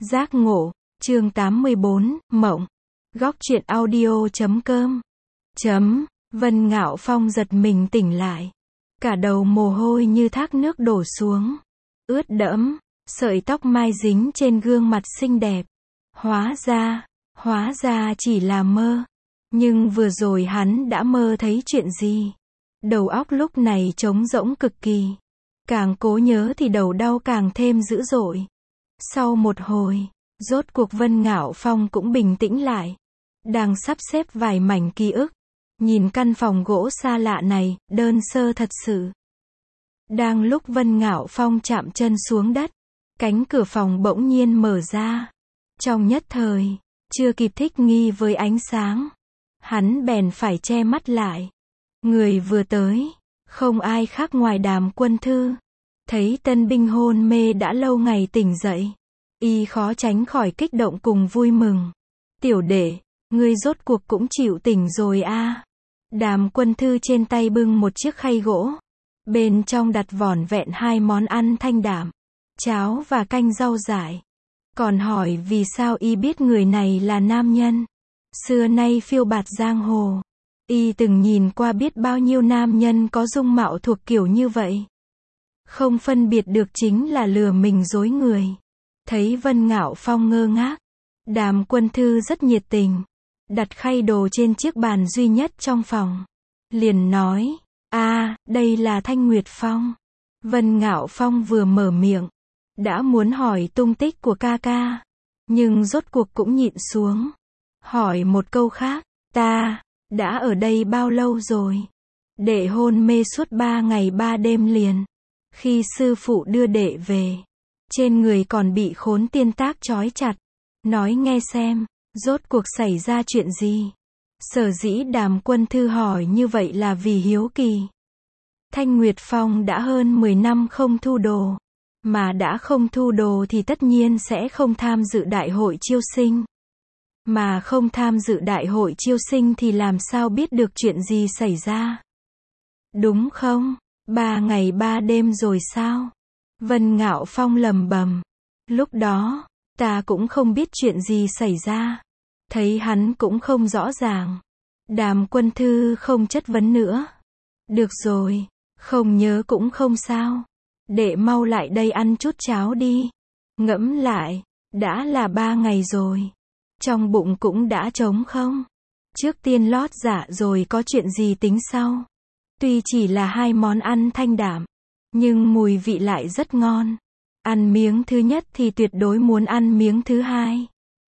Giác ngộ, chương 84, Mộng. Góc truyện audio.com. Vân Ngạo Phong giật mình tỉnh lại. Cả đầu mồ hôi như thác nước đổ xuống. Ướt đẫm, sợi tóc mai dính trên gương mặt xinh đẹp. Hóa ra chỉ là mơ. Nhưng vừa rồi hắn đã mơ thấy chuyện gì? Đầu óc lúc này trống rỗng cực kỳ. Càng cố nhớ thì đầu đau càng thêm dữ dội. Sau một hồi, rốt cuộc Vân Ngạo Phong cũng bình tĩnh lại. Đang sắp xếp vài mảnh ký ức. Nhìn căn phòng gỗ xa lạ này, đơn sơ thật sự. Đang lúc Vân Ngạo Phong chạm chân xuống đất, cánh cửa phòng bỗng nhiên mở ra. Trong nhất thời, chưa kịp thích nghi với ánh sáng, hắn bèn phải che mắt lại. Người vừa tới, không ai khác ngoài Đàm Quân Thư. Thấy tân binh hôn mê đã lâu ngày tỉnh dậy, y khó tránh khỏi kích động cùng vui mừng. Tiểu đệ, ngươi rốt cuộc cũng chịu tỉnh rồi a. Đàm Quân Thư trên tay bưng một chiếc khay gỗ. Bên trong đặt vỏn vẹn 2 món ăn thanh đạm, cháo và canh rau dại. Còn hỏi vì sao y biết người này là nam nhân. Xưa nay phiêu bạt giang hồ, y từng nhìn qua biết bao nhiêu nam nhân có dung mạo thuộc kiểu như vậy. Không phân biệt được chính là lừa mình dối người. Thấy Vân Ngạo Phong ngơ ngác, Đàm Quân Thư rất nhiệt tình, đặt khay đồ trên chiếc bàn duy nhất trong phòng. Liền nói, đây là Thanh Nguyệt Phong. Vân Ngạo Phong vừa mở miệng, đã muốn hỏi tung tích của ca ca. Nhưng rốt cuộc cũng nhịn xuống. Hỏi một câu khác, ta đã ở đây bao lâu rồi? Đệ hôn mê suốt 3 ngày 3 đêm liền. Khi sư phụ đưa đệ về, trên người còn bị khốn tiên tác trói chặt. Nói nghe xem, rốt cuộc xảy ra chuyện gì? Sở dĩ Đàm Quân Thư hỏi như vậy là vì hiếu kỳ. Thanh Nguyệt Phong đã hơn 10 năm không thu đồ. Mà đã không thu đồ thì tất nhiên sẽ không tham dự đại hội chiêu sinh. Mà không tham dự đại hội chiêu sinh thì làm sao biết được chuyện gì xảy ra? Đúng không? 3 ngày 3 đêm rồi sao? Vân Ngạo Phong lẩm bẩm. Lúc đó, ta cũng không biết chuyện gì xảy ra. Thấy hắn cũng không rõ ràng. Đàm Quân Thư không chất vấn nữa. Được rồi, không nhớ cũng không sao. Đệ mau lại đây ăn chút cháo đi. Ngẫm lại, đã là 3 ngày rồi. Trong bụng cũng đã trống không? Trước tiên lót dạ rồi có chuyện gì tính sau. Tuy chỉ là 2 món ăn thanh đạm, nhưng mùi vị lại rất ngon. Ăn miếng thứ nhất thì tuyệt đối muốn ăn miếng thứ hai.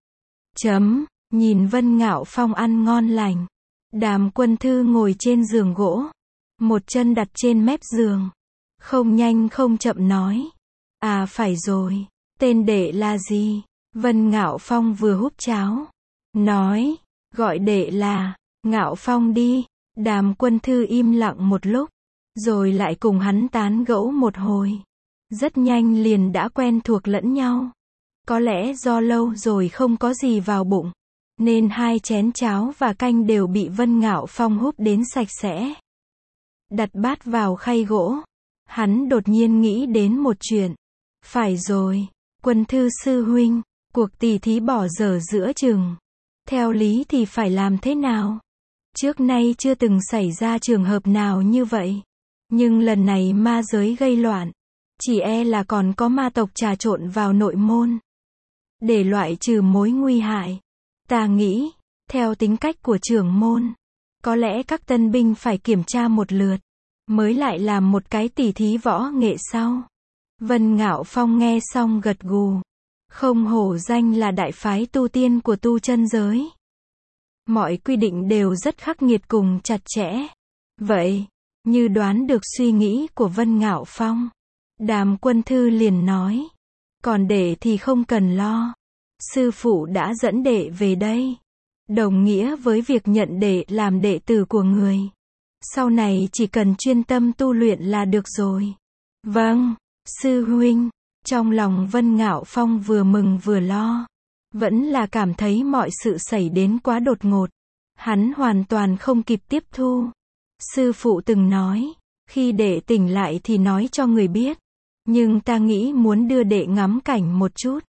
Nhìn Vân Ngạo Phong ăn ngon lành. Đàm Quân Thư ngồi trên giường gỗ, một chân đặt trên mép giường. Không nhanh không chậm nói. Phải rồi, tên đệ là gì? Vân Ngạo Phong vừa húp cháo, nói, gọi đệ là Ngạo Phong đi. Đàm Quân Thư im lặng một lúc, rồi lại cùng hắn tán gẫu một hồi. Rất nhanh liền đã quen thuộc lẫn nhau. Có lẽ do lâu rồi không có gì vào bụng, nên 2 chén cháo và canh đều bị Vân Ngạo Phong húp đến sạch sẽ. Đặt bát vào khay gỗ, hắn đột nhiên nghĩ đến một chuyện. Phải rồi, Quân Thư sư huynh, cuộc tỉ thí bỏ dở giữa chừng. Theo lý thì phải làm thế nào? Trước nay chưa từng xảy ra trường hợp nào như vậy. Nhưng lần này ma giới gây loạn. Chỉ e là còn có ma tộc trà trộn vào nội môn. Để loại trừ mối nguy hại, ta nghĩ, theo tính cách của trưởng môn, có lẽ các tân binh phải kiểm tra một lượt, mới lại làm một cái tỉ thí võ nghệ sau. Vân Ngạo Phong nghe xong gật gù. Không hổ danh là đại phái tu tiên của tu chân giới. Mọi quy định đều rất khắc nghiệt cùng chặt chẽ. Vậy, như đoán được suy nghĩ của Vân Ngạo Phong, Đàm Quân Thư liền nói. Còn đệ thì không cần lo. Sư phụ đã dẫn đệ về đây. Đồng nghĩa với việc nhận đệ làm đệ tử của người. Sau này chỉ cần chuyên tâm tu luyện là được rồi. Vâng, sư huynh. Trong lòng Vân Ngạo Phong vừa mừng vừa lo. Vẫn là cảm thấy mọi sự xảy đến quá đột ngột. Hắn hoàn toàn không kịp tiếp thu. Sư phụ từng nói, khi đệ tỉnh lại thì nói cho người biết. Nhưng ta nghĩ muốn đưa đệ ngắm cảnh một chút.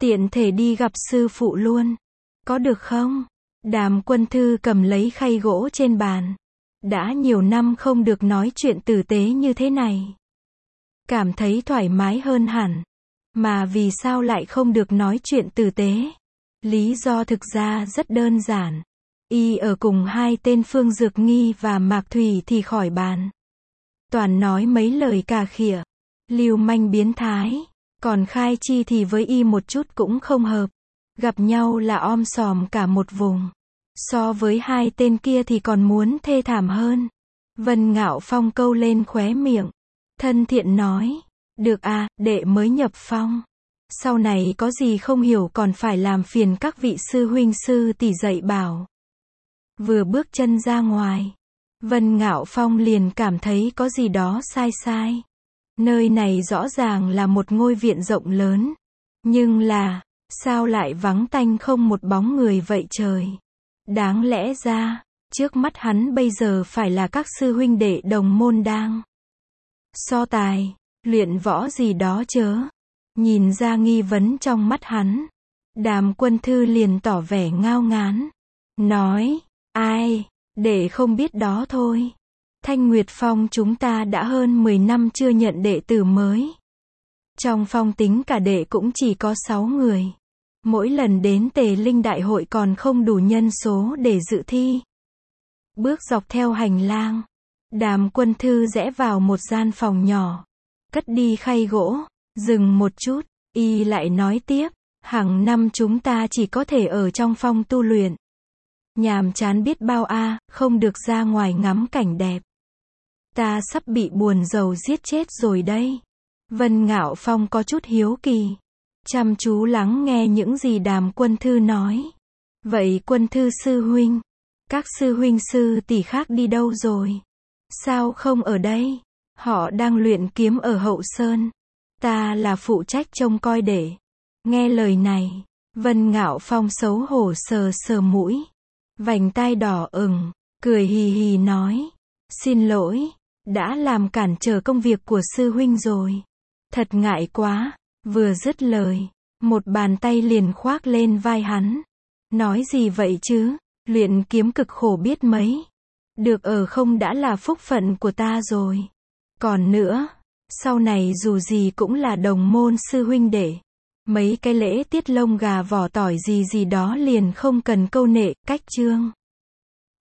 tiện thể đi gặp sư phụ luôn. Có được không? Đàm Quân Thư cầm lấy khay gỗ trên bàn. Đã nhiều năm không được nói chuyện tử tế như thế này. Cảm thấy thoải mái hơn hẳn. Mà vì sao lại không được nói chuyện tử tế? Lý do thực ra rất đơn giản. Y ở cùng hai tên Phương Dược Nghi và Mạc Thủy thì khỏi bàn. Toàn nói mấy lời cà khịa, lưu manh biến thái. Còn Khai Chi thì với Y một chút cũng không hợp. Gặp nhau là om sòm cả một vùng. So với hai tên kia thì còn muốn thê thảm hơn. Vân Ngạo Phong câu lên khóe miệng. Thân thiện nói. Được à, đệ mới nhập phong. Sau này có gì không hiểu còn phải làm phiền các vị sư huynh sư tỷ dạy bảo. Vừa bước chân ra ngoài, Vân Ngạo Phong liền cảm thấy có gì đó sai sai. Nơi này rõ ràng là một ngôi viện rộng lớn. Nhưng là, sao lại vắng tanh không một bóng người vậy trời? Đáng lẽ ra, trước mắt hắn bây giờ phải là các sư huynh đệ đồng môn đang so tài, luyện võ gì đó chớ. Nhìn ra nghi vấn trong mắt hắn, Đàm Quân Thư liền tỏ vẻ ngao ngán. Nói, ai, đệ không biết đó thôi. Thanh Nguyệt Phong chúng ta đã hơn 10 năm chưa nhận đệ tử mới. Trong phong tính cả đệ cũng chỉ có 6 người. Mỗi lần đến Tề Linh Đại hội còn không đủ nhân số để dự thi. Bước dọc theo hành lang, Đàm Quân Thư rẽ vào một gian phòng nhỏ, cất đi khay gỗ, dừng một chút, Y lại nói tiếp, hàng năm chúng ta chỉ có thể ở trong phong tu luyện. Nhàm chán biết bao a, không được ra ngoài ngắm cảnh đẹp. Ta sắp bị buồn rầu giết chết rồi đây. Vân Ngạo Phong có chút hiếu kỳ, chăm chú lắng nghe những gì Đàm Quân Thư nói. Vậy Quân Thư sư huynh, các sư huynh sư tỷ khác đi đâu rồi? Sao không ở đây? Họ đang luyện kiếm ở Hậu Sơn. Ta là phụ trách trông coi đệ. Nghe lời này, Vân Ngạo Phong xấu hổ sờ sờ mũi, vành tai đỏ ửng, cười hì hì nói, xin lỗi, đã làm cản trở công việc của sư huynh rồi. Thật ngại quá. Vừa dứt lời, một bàn tay liền khoác lên vai hắn. Nói gì vậy chứ, luyện kiếm cực khổ biết mấy. Được ở không đã là phúc phận của ta rồi. Còn nữa, sau này dù gì cũng là đồng môn sư huynh đệ. Mấy cái lễ tiết lông gà vỏ tỏi gì gì đó liền không cần câu nệ, cách chương.